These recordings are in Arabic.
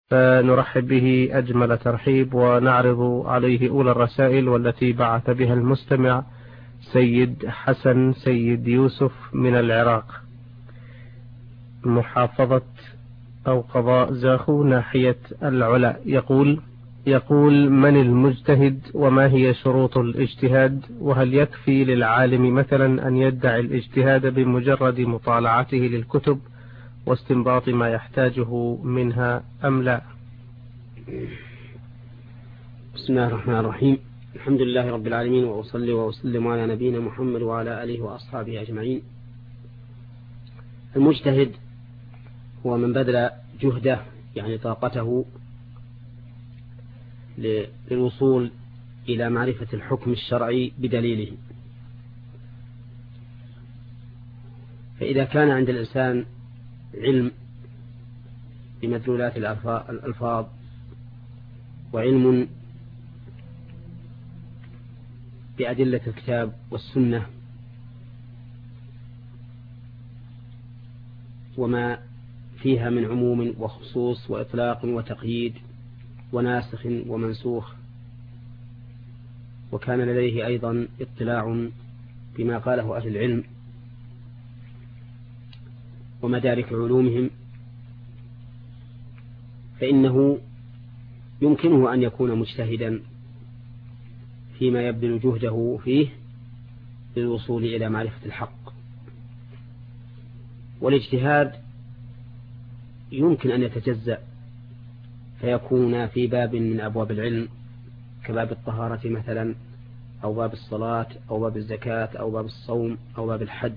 فنرحب به أجمل ترحيب ونعرض عليه أولى الرسائل والتي بعث بها المستمع سيد حسن سيد يوسف من العراق، محافظة أو قضاء زاخو ناحية العلا. يقول من المجتهد وما هي شروط الاجتهاد، وهل يكفي للعالم مثلا أن يدعي الاجتهاد بمجرد مطالعته للكتب واستنباط ما يحتاجه منها أم لا؟ بسم الله الرحمن الرحيم. الحمد لله رب العالمين، وأصلي وأسلم على نبينا محمد وعلى آله وأصحابه أجمعين. المجتهد هو من بذل جهده يعني طاقته للوصول إلى معرفة الحكم الشرعي بدليله. فإذا كان عند الإنسان علم بمدلولات الألفاظ وعلم بأدلة الكتاب والسنة وما فيها من عموم وخصوص وإطلاق وتقييد وناسخ ومنسوخ، وكان لديه أيضا اطلاع بما قاله أهل العلم ومدارك علومهم، فإنه يمكنه أن يكون مجتهدا فيما يبذل جهده فيه للوصول إلى معرفة الحق. والاجتهاد يمكن أن يتجزأ فيكون في باب من أبواب العلم كباب الطهارة مثلا، أو باب الصلاة، أو باب الزكاة، أو باب الصوم، أو باب الحج.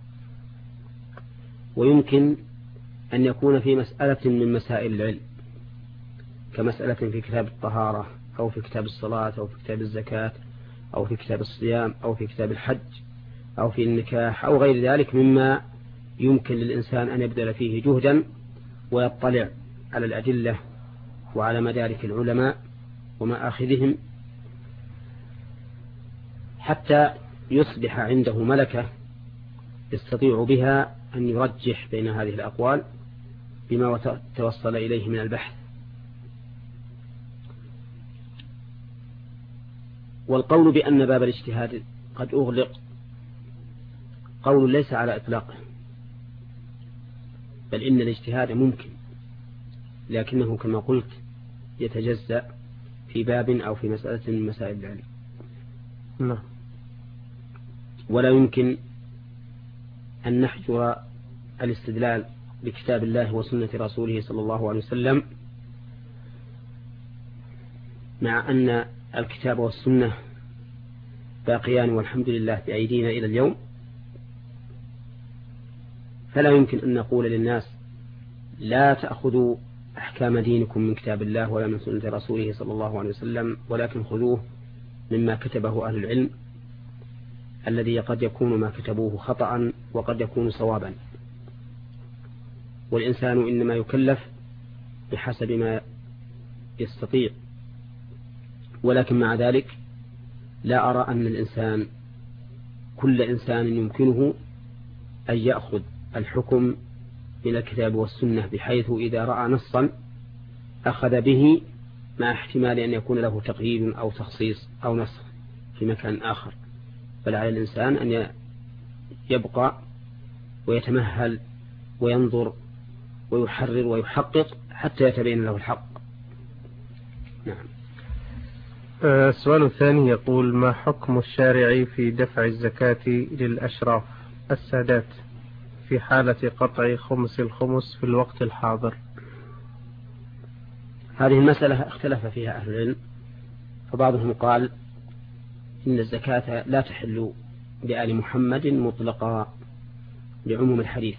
ويمكن أن يكون في مسألة من مسائل العلم كمسألة في كتاب الطهارة، أو في كتاب الصلاة، أو في كتاب الزكاة، أو في كتاب الصيام، أو في كتاب الحج، أو في النكاح، أو غير ذلك مما يمكن للإنسان أن يبذل فيه جهدا ويطلع على الأدلة وعلى مدارك العلماء ومآخذهم حتى يصبح عنده ملكة يستطيع بها أن يرجح بين هذه الأقوال بما توصل إليه من البحث. والقول بأن باب الاجتهاد قد أغلق قول ليس على إطلاقه، بل إن الاجتهاد ممكن، لكنه كما قلت يتجزأ في باب أو في مسألة من مسائل العلم. ولا يمكن أن نحجر الاستدلال بكتاب الله وسنة رسوله صلى الله عليه وسلم، مع أن الكتاب والسنة باقيان والحمد لله بأيدينا إلى اليوم. فلا يمكن أن نقول للناس لا تأخذوا أحكام دينكم من كتاب الله ولا من سنة رسوله صلى الله عليه وسلم، ولكن خذوه مما كتبه أهل العلم الذي قد يكون ما كتبوه خطأ وقد يكون صوابا. والإنسان إنما يكلف بحسب ما يستطيع، ولكن مع ذلك لا أرى أن كل إنسان يمكنه أن يأخذ الحكم من الكتاب والسنة، بحيث إذا رأى نصا أخذ به مع احتمال أن يكون له تقييد أو تخصيص أو نسخ في مكان آخر. بل على الإنسان أن يبقى ويتمهل وينظر ويحرر ويحقق حتى يتبين له الحق. نعم. السؤال الثاني يقول: ما حكم الشارع في دفع الزكاة للأشراف السادات في حالة قطع خمس الخمس في الوقت الحاضر؟ هذه المسألة اختلف فيها أهل العلم، فبعضهم قال إن الزكاة لا تحل لآل محمد مطلقا لعموم الحديث،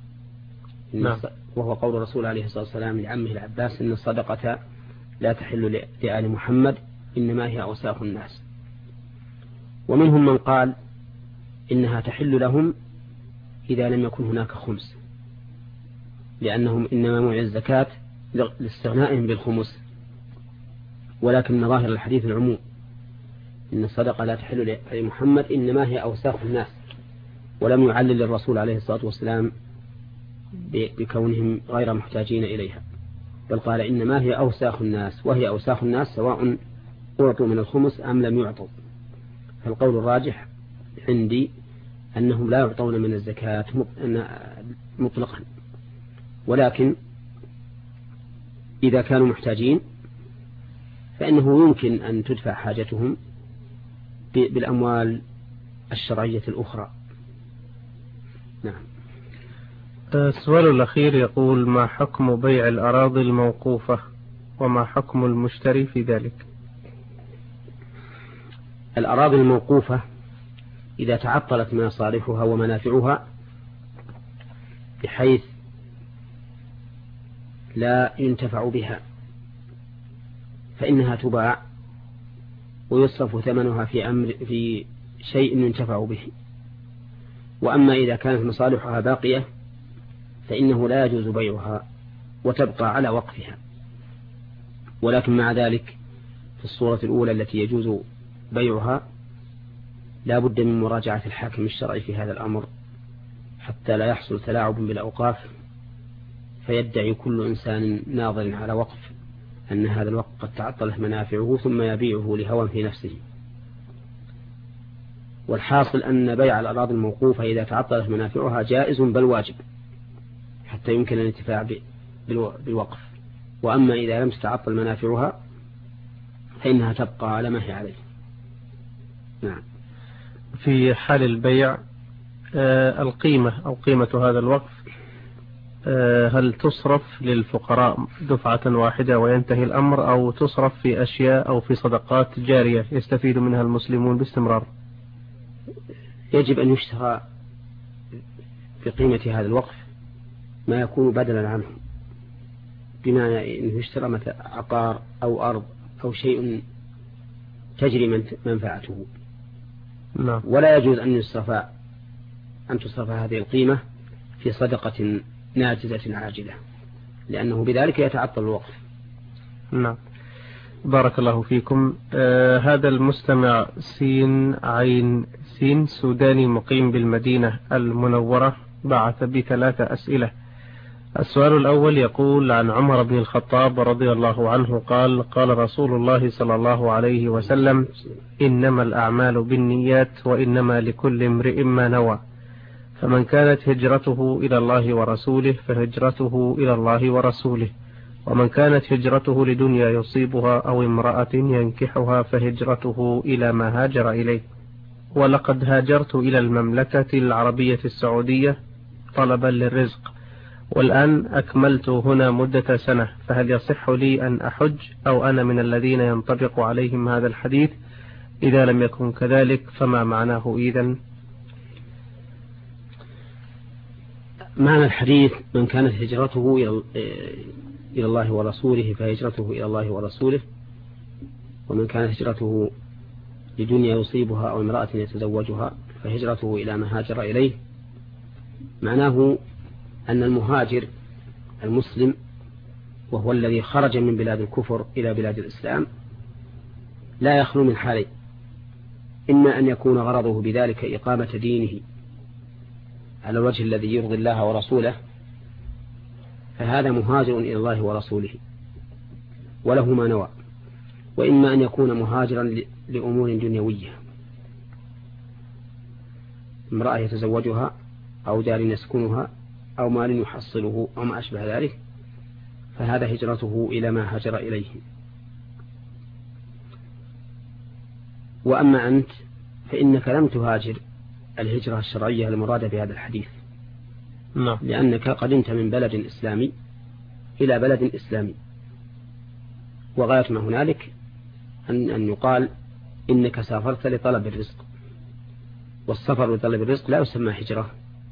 وهو قول الرسول عليه الصلاة والسلام لعمه العباس: إن الصدقة لا تحل لآل محمد إنما هي أوساخ الناس. ومنهم من قال إنها تحل لهم إذا لم يكن هناك خمس، لأنهم إنما منع الزكاة لاستغنائهم بالخمس، ولكن ظاهر الحديث العموم: إن الصدقة لا تحل لآل محمد إنما هي أوساخ الناس، ولم يعلل الرسول عليه الصلاة والسلام بكونهم غير محتاجين إليها. بل قال إنما هي أوساخ الناس، وهي أوساخ الناس سواء أعطوا من الخمس أم لم يعطوا. فالقول الراجح عندي أنهم لا يعطون من الزكاة مطلقا، ولكن إذا كانوا محتاجين فإنه يمكن أن تدفع حاجتهم بالأموال الشرعية الأخرى. نعم. السؤال الأخير يقول: ما حكم بيع الأراضي الموقوفة وما حكم المشتري في ذلك؟ الأراضي الموقوفة إذا تعطلت مصالحها ومنافعها بحيث لا ينتفع بها فإنها تباع ويصرف ثمنها في شيء ينتفع به. وأما إذا كانت مصالحها باقية فإنه لا يجوز بيعها وتبقى على وقفها. ولكن مع ذلك في الصورة الأولى التي يجوز بيعها لا بد من مراجعة الحاكم الشرعي في هذا الأمر حتى لا يحصل تلاعب بالأوقاف فيدعي كل إنسان ناظر على وقف أن هذا الوقت قد تعطلت منافعه ثم يبيعه لهوى في نفسه. والحاصل أن بيع الأراضي الموقوفة إذا تعطلت منافعها جائز بل واجب حتى يمكن الانتفاع بالوقف. وأما إذا لم تتعطل منافعها فإنها تبقى على ما هي عليه. نعم. في حال البيع القيمة أو قيمة هذا الوقف هل تصرف للفقراء دفعة واحدة وينتهي الأمر، أو تصرف في أشياء أو في صدقات جارية يستفيد منها المسلمون باستمرار؟ يجب أن يشترى بقيمة هذا الوقف ما يكون بدلا عنه، بمعنى أنه يشترى مثل عقار أو أرض أو شيء تجري منفعته. نعم. ولا يجوز أن تصرف هذه القيمة في صدقة ناجزة عاجلة لأنه بذلك يتعطل الوقف. نعم. بارك الله فيكم. هذا المستمع سين عين سين سوداني مقيم بالمدينة المنورة بعث ب3 أسئلة. السؤال الأول يقول: عن عمر بن الخطاب رضي الله عنه قال: قال رسول الله صلى الله عليه وسلم: إنما الأعمال بالنيات وإنما لكل امرئ ما نوى، فمن كانت هجرته إلى الله ورسوله فهجرته إلى الله ورسوله، ومن كانت هجرته لدنيا يصيبها أو امرأة ينكحها فهجرته إلى ما هاجر إليه. ولقد هاجرت إلى المملكة العربية السعودية طلبا للرزق، والآن أكملت هنا مدة سنة، فهل يصح لي أن أحج أو أنا من الذين ينطبق عليهم هذا الحديث؟ إذا لم يكن كذلك فما معناه إذن؟ معنى الحديث: من كانت هجرته إلى الله ورسوله فهجرته إلى الله ورسوله، ومن كانت هجرته لدنيا يصيبها أو امرأة يتزوجها فهجرته إلى ما هاجر إليه. معناه أن المهاجر المسلم وهو الذي خرج من بلاد الكفر إلى بلاد الإسلام لا يخلو من حالين: إما أن يكون غرضه بذلك إقامة دينه على الوجه الذي يرضي الله ورسوله فهذا مهاجر إلى الله ورسوله وله ما نوى، وإما أن يكون مهاجرا لأمور دنيوية، امرأة يتزوجها أو دار يسكنها أو مال يحصله أو ما أشبه ذلك، فهذا هجرته إلى ما هاجر إليه. وأما أنت فإنك لم تهاجر الهجرة الشرعية المرادة بهذا الحديث، لأنك قدمت من بلد إسلامي إلى بلد إسلامي، وغاية ما هنالك أن يقال إنك سافرت لطلب الرزق، والسفر لطلب الرزق لا يسمى هجرة.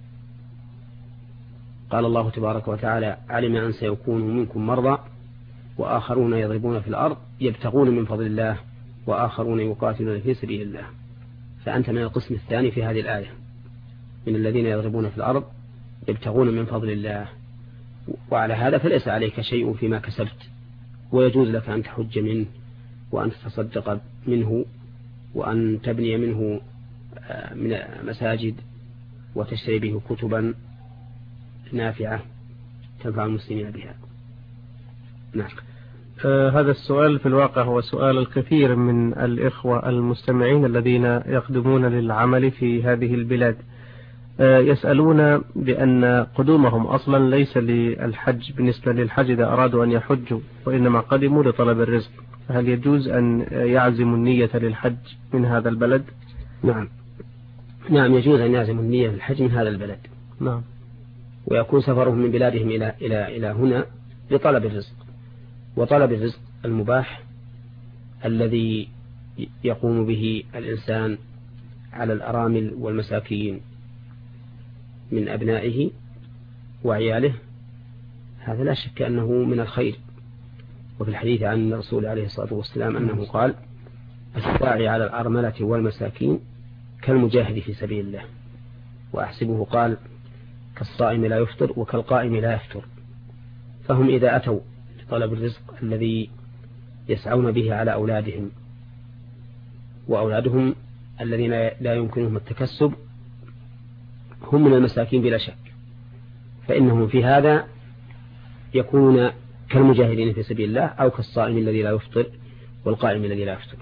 قال الله تبارك وتعالى: علم أن سيكون منكم مرضى وآخرون يضربون في الأرض يبتغون من فضل الله وآخرون يقاتلون في سبيل الله. فأنت من القسم الثاني في هذه الآية، من الذين يضربون في الأرض يبتغون من فضل الله. وعلى هذا فليس عليك شيء فيما كسبت، ويجوز لك أن تحج منه وأن تتصدق منه وأن تبني منه من مساجد وتشتري به كتبا نافعة تنفع المسلمين بها. نعم. هذا السؤال في الواقع هو سؤال الكثير من الإخوة المستمعين الذين يقدمون للعمل في هذه البلاد. يسألون بأن قدومهم أصلا ليس للحج بالنسبة للحج إذا أرادوا أن يحجوا، وإنما قدموا لطلب الرزق، فهل يجوز أن يعزموا النية للحج من هذا البلد؟ نعم. نعم، يجوز أن يعزموا النية للحج من هذا البلد. نعم. ويكون سفرهم من بلادهم إلى هنا لطلب الرزق، وطلب الرزق المباح الذي يقوم به الإنسان على الأرامل والمساكين من أبنائه وعياله، هذا لا شك أنه من الخير. وفي الحديث عن الرسول عليه الصلاة والسلام أنه قال: الساعي على الأرملة والمساكين كالمجاهد في سبيل الله. وأحسبه قال: كالصائم لا يفطر وكالقائم لا يفطر. فهم إذا أتوا لطلب الرزق الذي يسعون به على أولادهم، وأولادهم الذين لا يمكنهم التكسب هم من المساكين بلا شك، فإنهم في هذا يكونون كالمجاهدين في سبيل الله، أو كالصائم الذي لا يفطر والقائم الذي لا يفطر.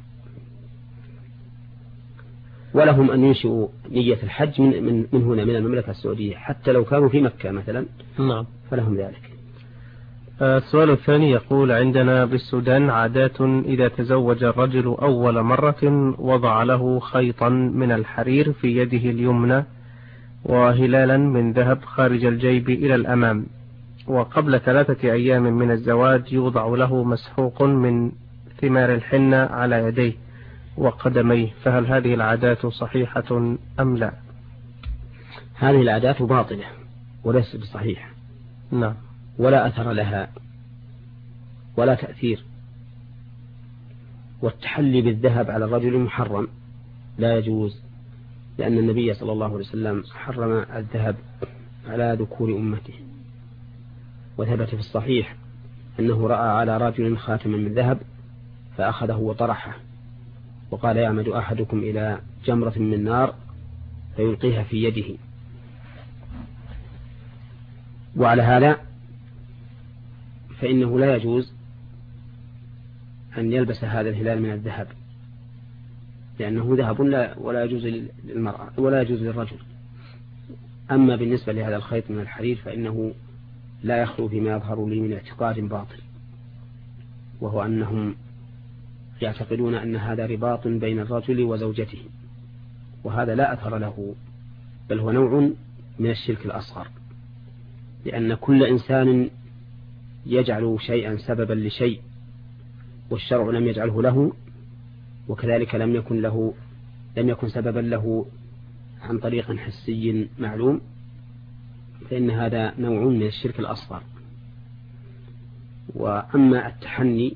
ولهم أن ينشئوا نية الحج من هنا من المملكة السعودية، حتى لو كانوا في مكة مثلا. نعم. فلهم ذلك. السؤال الثاني يقول: عندنا بالسودان عادات إذا تزوج الرجل أول مرة وضع له خيطا من الحرير في يده اليمنى وهلالا من ذهب خارج الجيب إلى الأمام، وقبل 3 أيام من الزواج يوضع له مسحوق من ثمار الحنة على يديه وقدميه، فهل هذه العادات صحيحة أم لا؟ هذه العادات باطلة وليست بصحيحة. نعم. ولا أثر لها ولا تأثير. والتحلي بالذهب على الرجل محرم، لا يجوز، لأن النبي صلى الله عليه وسلم حرم الذهب على ذكور أمته. وثبت في الصحيح أنه رأى على رجل خاتما من ذهب فأخذه وطرحه، وقال: يعمد أحدكم إلى جمرة من نار فيلقيها في يده. وعلى هذا فإنه لا يجوز أن يلبس هذا الهلال من الذهب، لأنه ذهب ولا يجوز للمرأة ولا يجوز للرجل. أما بالنسبة لهذا الخيط من الحرير فإنه لا يخلو فيما يظهر لي من اعتقاد باطل، وهو أنهم يعتقدون أن هذا رباط بين الرجل وزوجته، وهذا لا أثر له، بل هو نوع من الشرك الأصغر، لأن كل إنسان يجعل شيئا سببا لشيء والشرع لم يجعله له، وكذلك لم يكن سببا له عن طريق حسي معلوم، فإن هذا نوع من الشرك الأصغر. وأما التحني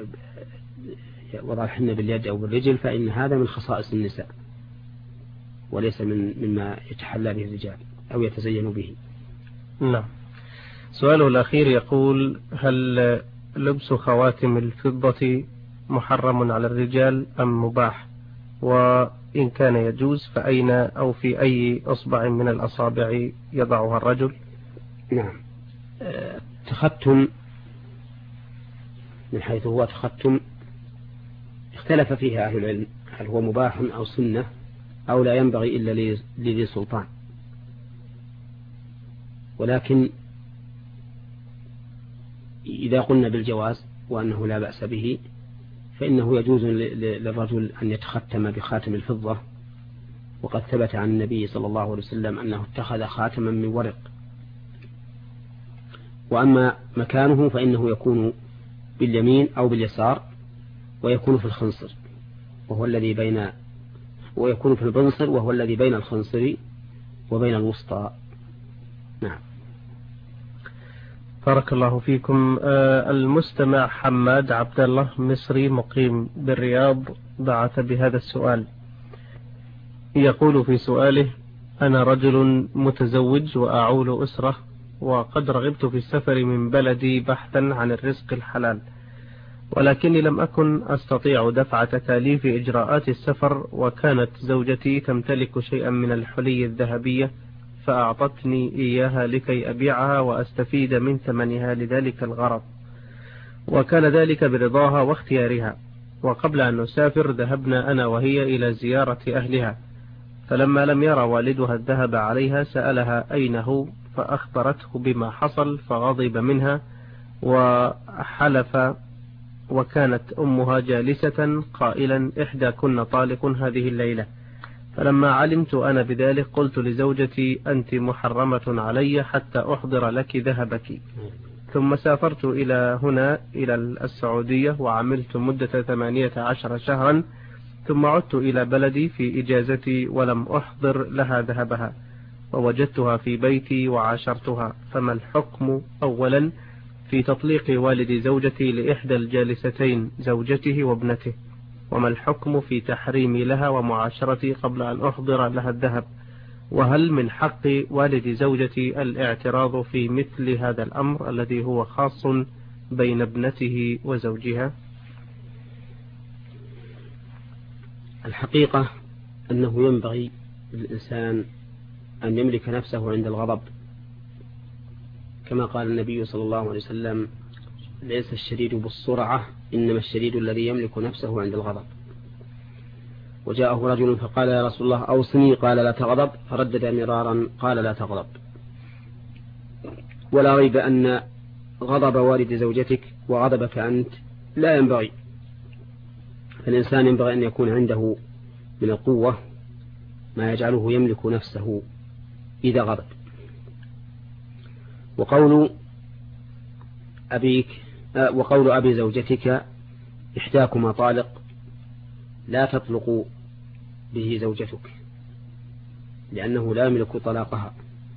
وضع الحنة باليد أو بالرجل فإن هذا من خصائص النساء وليس مما يتحلى به الرجال أو يتزين به. نعم. سؤاله الأخير يقول: هل لبس خواتم الفضة محرم على الرجال أم مباح؟ وإن كان يجوز فأين أو في أي أصبع من الأصابع يضعها الرجل؟ نعم. تختم من حيث هو تختم اختلف فيها أهل العلم، هل هو مباح أو سنة أو لا ينبغي إلا لذي سلطان. ولكن إذا قلنا بالجواز وأنه لا بأس به فإنه يجوز للرجل أن يتختم بخاتم الفضة، وقد ثبت عن النبي صلى الله عليه وسلم أنه اتخذ خاتما من ورق. وأما مكانه فإنه يكون باليمين أو باليسار، ويكون في الخنصر ويكون في البنصر وهو الذي بين الخنصر وبين الوسطى. نعم. بارك الله فيكم. المستمع حماد عبد الله مصري مقيم بالرياض بعث بهذا السؤال، يقول في سؤاله: أنا رجل متزوج وأعول أسرة، وقد رغبت في السفر من بلدي بحثا عن الرزق الحلال، ولكني لم أكن أستطيع دفع تكاليف إجراءات السفر، وكانت زوجتي تمتلك شيئا من الحلي الذهبية فأعطتني إياها لكي أبيعها وأستفيد من ثمنها لذلك الغرض، وكان ذلك برضاها واختيارها. وقبل أن نسافر ذهبنا أنا وهي إلى زيارة أهلها، فلما لم يرى والدها الذهب عليها سألها أين هو، فأخبرته بما حصل فغضب منها وحلف. وكانت أمها جالسة قائلا إحدى كن طالق هذه الليلة. فلما علمت أنا بذلك قلت لزوجتي أنت محرمة علي حتى أحضر لك ذهبك. ثم سافرت إلى هنا إلى السعودية وعملت مدة 18 شهرا، ثم عدت إلى بلدي في إجازتي ولم أحضر لها ذهبها، ووجدتها في بيتي وعاشرتها. فما الحكم أولا في تطليق والد زوجتي لإحدى الجالستين زوجته وابنته؟ وما الحكم في تحريمي لها ومعاشرتي قبل أن أحضر لها الذهب؟ وهل من حق والد زوجتي الاعتراض في مثل هذا الأمر الذي هو خاص بين ابنته وزوجها؟ الحقيقة أنه ينبغي للإنسان أن يملك نفسه عند الغضب، كما قال النبي صلى الله عليه وسلم ليس الشديد بالسرعة إنما الشديد الذي يملك نفسه عند الغضب. وجاءه رجل فقال يا رسول الله أوصني، قال لا تغضب، فردد مرارا قال لا تغضب. ولا ريب أن غضب والد زوجتك وغضبك أنت لا ينبغي، فالإنسان ينبغي أن يكون عنده من القوة ما يجعله يملك نفسه إذا غضب. وقول أبي زوجتك إحداكما طالق لا تطلق به زوجتك، لأنه لا يملك طلاقها.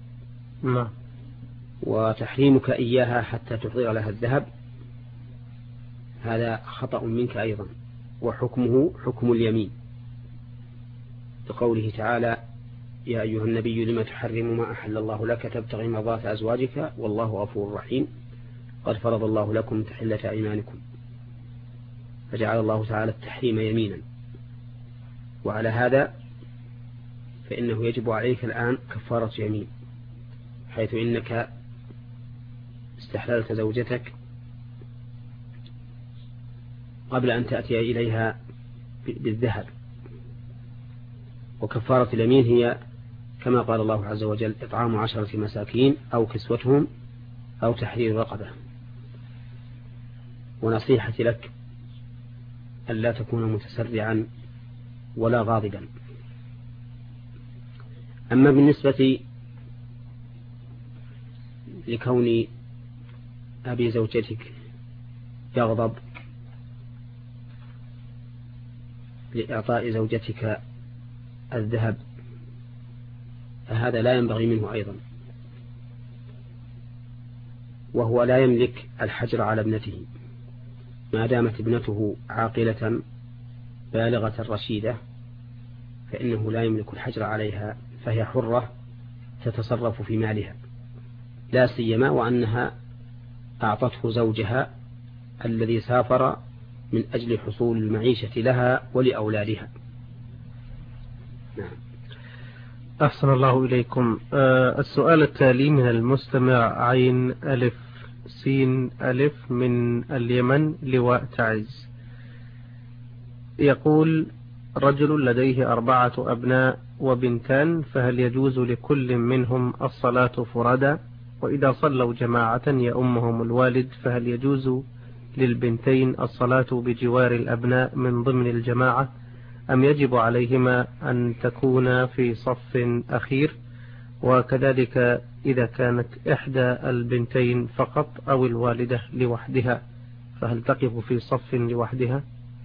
وتحريمك إياها حتى تحضر لها الذهب هذا خطأ منك أيضا، وحكمه حكم اليمين، لقوله تعالى يا أيها النبي لما تحرم ما أحل الله لك تبتغي مرضات أزواجك والله غفور رحيم قد فرض الله لكم تحلة أيمانكم. فجعل الله تعالى التحريم يمينا، وعلى هذا فإنه يجب عليك الآن كفارة يمين، حيث إنك استحللت زوجتك قبل أن تأتي إليها بالذهب. وكفارة اليمين هي كما قال الله عز وجل إطعام 10 مساكين أو كسوتهم أو تحرير رقبة. ونصيحتي لك ألا تكون متسرعا ولا غاضبا. أما بالنسبة لكون أبي زوجتك يغضب لإعطاء زوجتك الذهب فهذا لا ينبغي منه أيضا، وهو لا يملك الحجر على ابنته ما دامت ابنته عاقلة بالغة رشيدة، فإنه لا يملك الحجر عليها، فهي حرة تتصرف في مالها، لا سيما وأنها أعطته زوجها الذي سافر من أجل حصول المعيشة لها ولأولادها. نعم. أحسن الله إليكم. السؤال التالي من المستمع عين ألف سين ألف من اليمن لواء تعز، يقول رجل لديه 4 أبناء وبنتان، فهل يجوز لكل منهم الصلاة فرادى؟ وإذا صلوا جماعة يؤمهم الوالد فهل يجوز للبنتين الصلاة بجوار الأبناء من ضمن الجماعة، أم يجب عليهما أن تكون في صف أخير؟ وكذلك إذا كانت إحدى البنتين فقط أو الوالدة لوحدها فهل تقف في صف لوحدها؟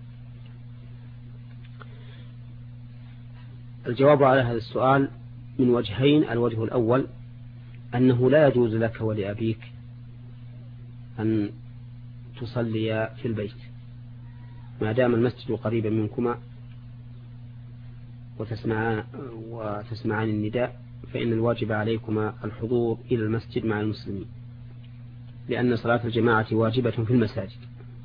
الجواب على هذا السؤال من وجهين. الوجه الأول أنه لا يجوز لك ولأبيك أن تصلي في البيت ما دام المسجد قريبا منكما وتسمعان النداء، فإن الواجب عليكما الحضور إلى المسجد مع المسلمين، لأن صلاة الجماعة واجبة في المساجد.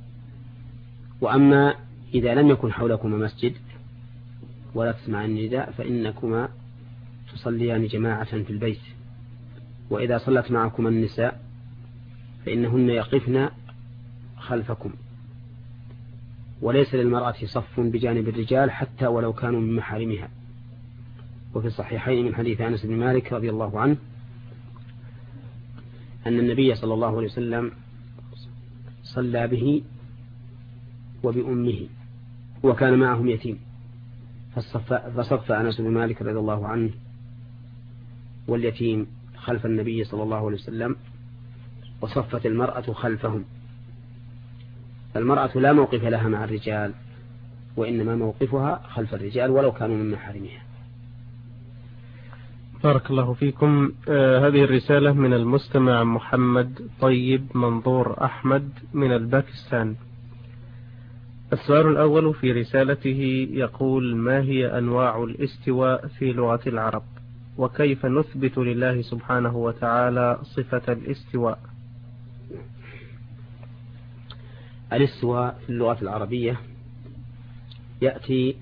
وأما إذا لم يكن حولكما مسجد ولا تسمعان النداء فإنكما تصليان جماعة في البيت. وإذا صلت معكما النساء فإنهن يقفن خلفكم، وليس للمرأة صف بجانب الرجال حتى ولو كانوا من محارمها. وفي الصحيحين من حديث أنس بن مالك رضي الله عنه أن النبي صلى الله عليه وسلم صلى به وبأمه وكان معهم يتيم، فصف أنس بن مالك رضي الله عنه واليتيم خلف النبي صلى الله عليه وسلم، وصفت المرأة خلفهم. المرأة لا موقف لها مع الرجال، وإنما موقفها خلف الرجال ولو كانوا من محارمها. بارك الله فيكم. هذه الرسالة من المستمع محمد طيب منظور أحمد من الباكستان. السؤال الأول في رسالته يقول: ما هي أنواع الاستواء في لغة العرب؟ وكيف نثبت لله سبحانه وتعالى صفة الاستواء؟ الاستواء في اللغة العربية يأتي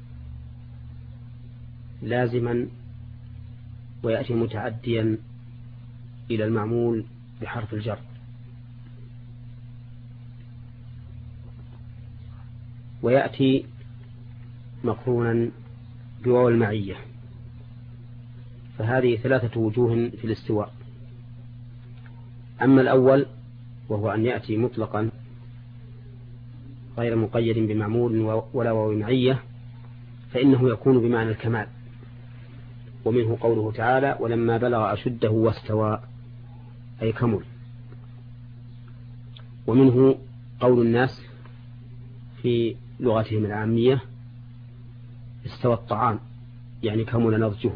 لازما ويأتي متعديا إلى المعمول بحرف الجر، ويأتي مقرونا بواو المعية. فهذه 3 وجوه في الاستواء. أما الأول وهو أن يأتي مطلقا غير مقيد بمعمول ولا واو معية، فإنه يكون بمعنى الكمال، ومنه قوله تعالى: ولما بلغ أشده واستوى، أي كمل. ومنه قول الناس في لغتهم العامية: استوى الطعام، يعني كمل نضجه.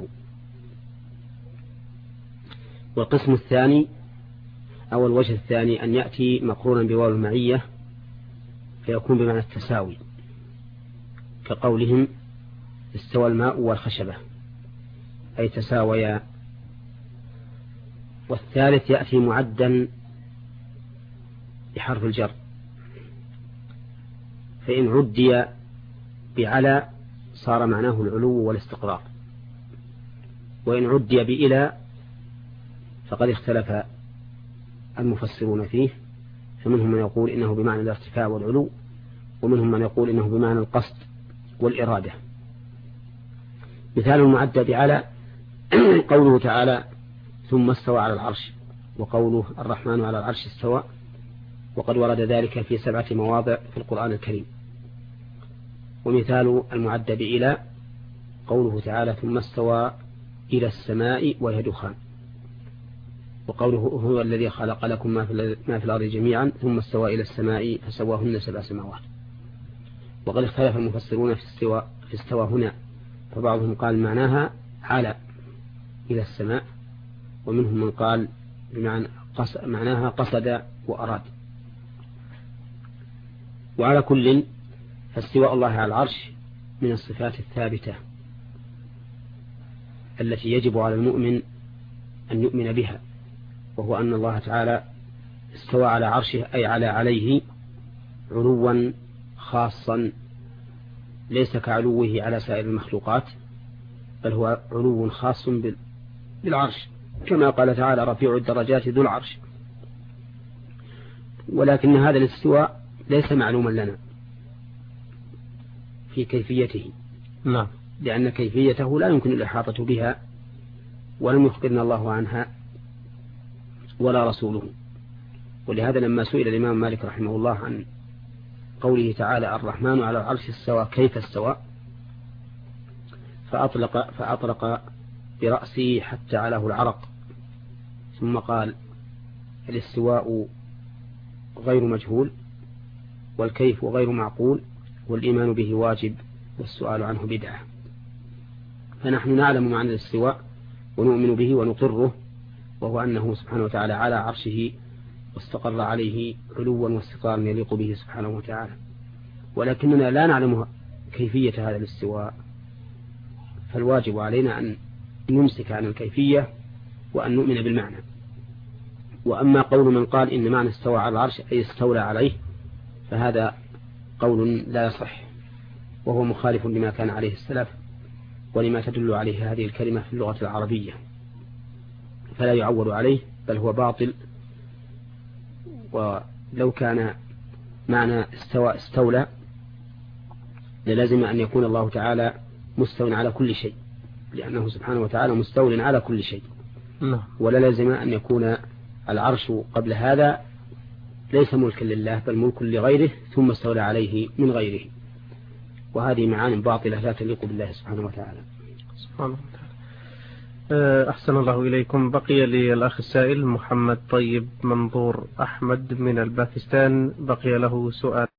والقسم الثاني أو الوجه الثاني أن يأتي مقرونا بواو المعية فيكون بمعنى التساوي، كقولهم: استوى الماء والخشبة، أي تساويا. والثالث يأتي معدا بحرف الجر، فإن عدي بعلى صار معناه العلو والاستقرار، وإن عدي بإلى فقد اختلف المفسرون فيه، فمنهم من يقول إنه بمعنى الارتفاع والعلو، ومنهم من يقول إنه بمعنى القصد والإرادة. مثال المعدى بعلى قوله تعالى: ثم استوى على العرش، وقوله: الرحمن على العرش استوى، وقد ورد ذلك في 7 مواضع في القرآن الكريم. ومثال المعدى بإلى قوله تعالى: ثم استوى إلى السماء وهي دخان، وقوله: هو الذي خلق لكم ما في الأرض جميعا ثم استوى إلى السماء فسواهن 7 سماوات. وقد اختلف المفسرون في استوى هنا، فبعضهم قال معناها على إلى السماء، ومنهم من قال معناها قصد وأراد. وعلى كل فاستواء الله على العرش من الصفات الثابتة التي يجب على المؤمن أن يؤمن بها، وهو أن الله تعالى استوى على عرشه أي عليه علوا خاصا ليس كعلوه على سائر المخلوقات، بل هو علو خاص بالعرش، كما قال تعالى: رفيع الدرجات ذو العرش. ولكن هذا الاستواء ليس معلوما لنا في كيفيته، نعم، لأن كيفيته لا يمكن الإحاطة بها، ولم يخبرنا الله عنها ولا رسوله. ولهذا لما سئل الإمام مالك رحمه الله عن قوله تعالى: الرحمن على العرش استوى كيف استوى، فأطلق برأسه حتى علاه العرق، ثم قال: الاستواء غير مجهول، والكيف غير معقول، والإيمان به واجب، والسؤال عنه بدعة. فنحن نعلم معنى الاستواء ونؤمن به ونقره، وهو أنه سبحانه وتعالى على عرشه واستقر عليه علوا واستقرارا يليق به سبحانه وتعالى، ولكننا لا نعلم كيفية هذا الاستواء، فالواجب علينا أن نمسك عن الكيفية وأن نؤمن بالمعنى. وأما قول من قال إن معنى استوى على العرش أي استولى عليه، فهذا قول لا يصح، وهو مخالف لما كان عليه السلف ولما تدل عليه هذه الكلمة في اللغة العربية، فلا يعول عليه، بل هو باطل. ولو كان معنى استولى للازم أن يكون الله تعالى مستو على كل شيء، لأنه سبحانه وتعالى مستول على كل شيء. ولا لازم أن يكون العرش قبل هذا ليس ملكا لله بل ملك لغيره ثم استولى عليه من غيره، وهذه معان باطلة لا تليق بالله سبحانه وتعالى. سبحانه وتعالى. أحسن الله إليكم. بقي للأخ السائل محمد طيب منظور أحمد من الباكستان، بقي له سؤال.